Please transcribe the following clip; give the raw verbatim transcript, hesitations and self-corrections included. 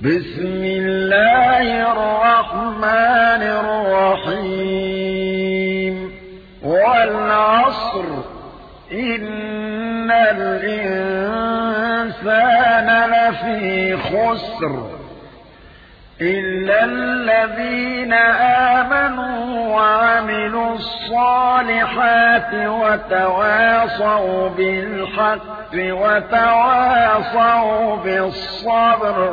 بسم الله الرحمن الرحيم والعصر إن الإنسان لفي خسر إلا الذين آمنوا وعملوا الصالحات وتواصوا بالحق وتواصوا بالصبر